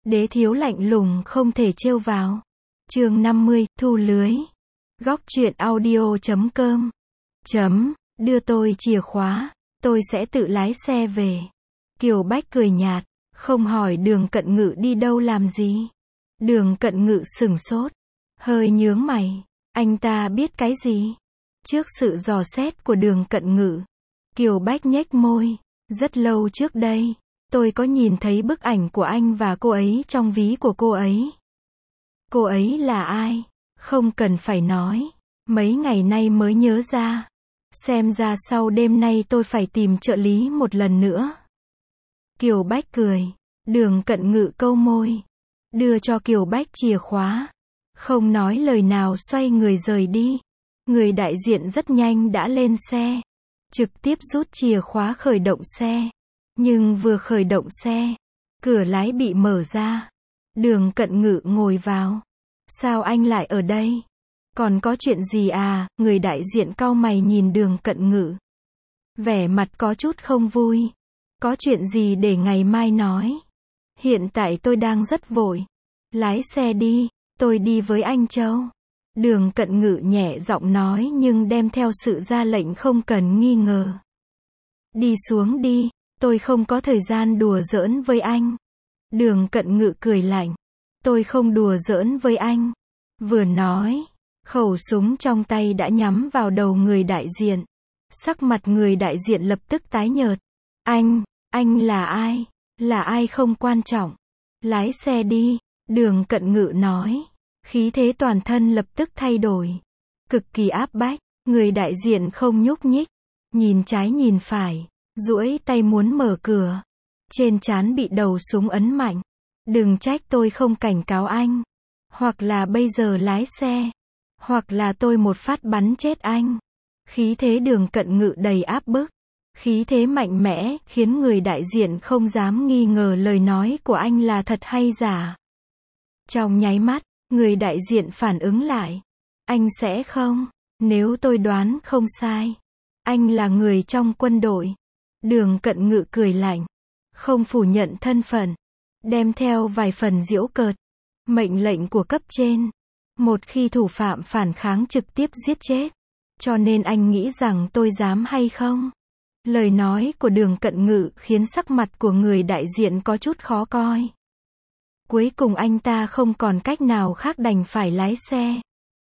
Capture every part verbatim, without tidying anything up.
Đế thiếu lạnh lùng không thể trêu vào. Chương năm mươi, thu lưới. Góc truyện audio chấm com. Chấm, đưa tôi chìa khóa, tôi sẽ tự lái xe về. Kiều Bách cười nhạt, không hỏi Đường Cận Ngự đi đâu làm gì. Đường Cận Ngự sửng sốt, hơi nhướng mày, anh ta biết cái gì? Trước sự dò xét của Đường Cận Ngự, Kiều Bách nhếch môi, rất lâu trước đây, tôi có nhìn thấy bức ảnh của anh và cô ấy trong ví của cô ấy. Cô ấy là ai? Không cần phải nói, mấy ngày nay mới nhớ ra. Xem ra sau đêm nay tôi phải tìm trợ lý một lần nữa. Kiều Bách cười, Đường Cận Ngự câu môi, đưa cho Kiều Bách chìa khóa, không nói lời nào xoay người rời đi. Người đại diện rất nhanh đã lên xe, trực tiếp rút chìa khóa khởi động xe. Nhưng vừa khởi động xe, cửa lái bị mở ra. Đường Cận Ngự ngồi vào. Sao anh lại ở đây? Còn có chuyện gì à? Người đại diện cau mày nhìn Đường Cận Ngự, vẻ mặt có chút không vui. Có chuyện gì để ngày mai nói. Hiện tại tôi đang rất vội. Lái xe đi, tôi đi với anh Châu. Đường Cận Ngự nhẹ giọng nói nhưng đem theo sự ra lệnh không cần nghi ngờ. Đi xuống đi, tôi không có thời gian đùa giỡn với anh. Đường Cận Ngự cười lạnh, tôi không đùa giỡn với anh. Vừa nói, khẩu súng trong tay đã nhắm vào đầu người đại diện. Sắc mặt người đại diện lập tức tái nhợt. Anh, anh là ai? Là ai không quan trọng. Lái xe đi, Đường Cận Ngự nói. Khí thế toàn thân lập tức thay đổi, cực kỳ áp bách. Người đại diện không nhúc nhích, nhìn trái nhìn phải, duỗi tay muốn mở cửa. Trên trán bị đầu súng ấn mạnh. Đừng trách tôi không cảnh cáo anh. Hoặc là bây giờ lái xe, hoặc là tôi một phát bắn chết anh. Khí thế Đường Cận Ngự đầy áp bức, khí thế mạnh mẽ, khiến người đại diện không dám nghi ngờ lời nói của anh là thật hay giả. Trong nháy mắt, người đại diện phản ứng lại. Anh sẽ không, nếu tôi đoán không sai, anh là người trong quân đội. Đường Cận Ngự cười lạnh, không phủ nhận thân phận, đem theo vài phần giễu cợt. Mệnh lệnh của cấp trên, một khi thủ phạm phản kháng trực tiếp giết chết. Cho nên anh nghĩ rằng tôi dám hay không? Lời nói của Đường Cận Ngự khiến sắc mặt của người đại diện có chút khó coi. Cuối cùng anh ta không còn cách nào khác đành phải lái xe.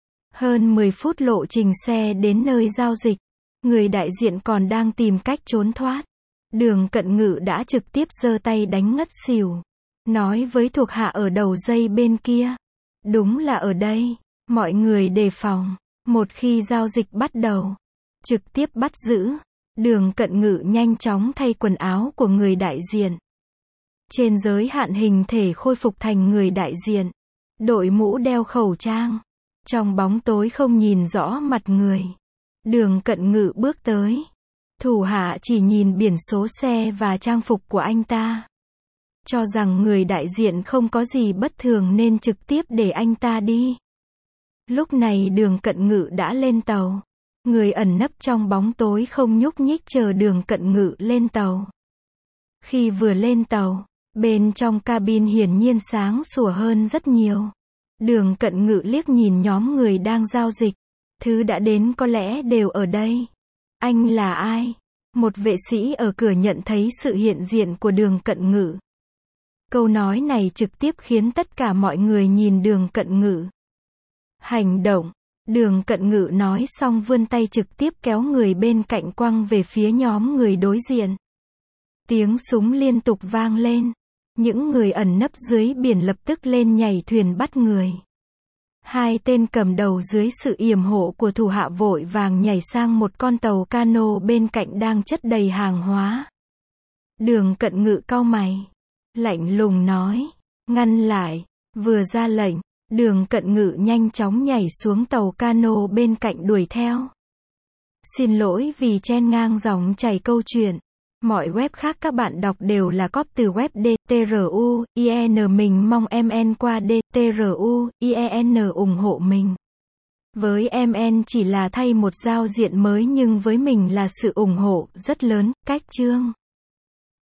Hơn mười phút lộ trình xe đến nơi giao dịch, người đại diện còn đang tìm cách trốn thoát. Đường Cận Ngự đã trực tiếp giơ tay đánh ngất xỉu, nói với thuộc hạ ở đầu dây bên kia. Đúng là ở đây, mọi người đề phòng. Một khi giao dịch bắt đầu, trực tiếp bắt giữ. Đường Cận Ngự nhanh chóng thay quần áo của người đại diện. Trên giới hạn hình thể khôi phục thành người đại diện, đội mũ đeo khẩu trang. Trong bóng tối không nhìn rõ mặt người, Đường Cận Ngự bước tới. Thủ hạ chỉ nhìn biển số xe và trang phục của anh ta, cho rằng người đại diện không có gì bất thường nên trực tiếp để anh ta đi. Lúc này Đường Cận Ngự đã lên tàu. Người ẩn nấp trong bóng tối không nhúc nhích chờ Đường Cận Ngự lên tàu. Khi vừa lên tàu, bên trong cabin hiển nhiên sáng sủa hơn rất nhiều. Đường Cận Ngự liếc nhìn nhóm người đang giao dịch. Thứ đã đến có lẽ đều ở đây. Anh là ai? Một vệ sĩ ở cửa nhận thấy sự hiện diện của Đường Cận Ngự. Câu nói này trực tiếp khiến tất cả mọi người nhìn Đường Cận Ngự. Hành động. Đường Cận Ngự nói xong vươn tay trực tiếp kéo người bên cạnh quăng về phía nhóm người đối diện. Tiếng súng liên tục vang lên. Những người ẩn nấp dưới biển lập tức lên nhảy thuyền bắt người. Hai tên cầm đầu dưới sự yểm hộ của thủ hạ vội vàng nhảy sang một con tàu cano bên cạnh đang chất đầy hàng hóa. Đường Cận Ngự cau mày, lạnh lùng nói, ngăn lại. Vừa ra lệnh, Đường Cận Ngự nhanh chóng nhảy xuống tàu cano bên cạnh đuổi theo. Xin lỗi vì chen ngang dòng chảy câu chuyện. Mọi web khác các bạn đọc đều là copy từ web D T R U I E N. Mình mong em en qua D T R U I E N ủng hộ mình. Với em en chỉ là thay một giao diện mới nhưng với mình là sự ủng hộ rất lớn. Cách chương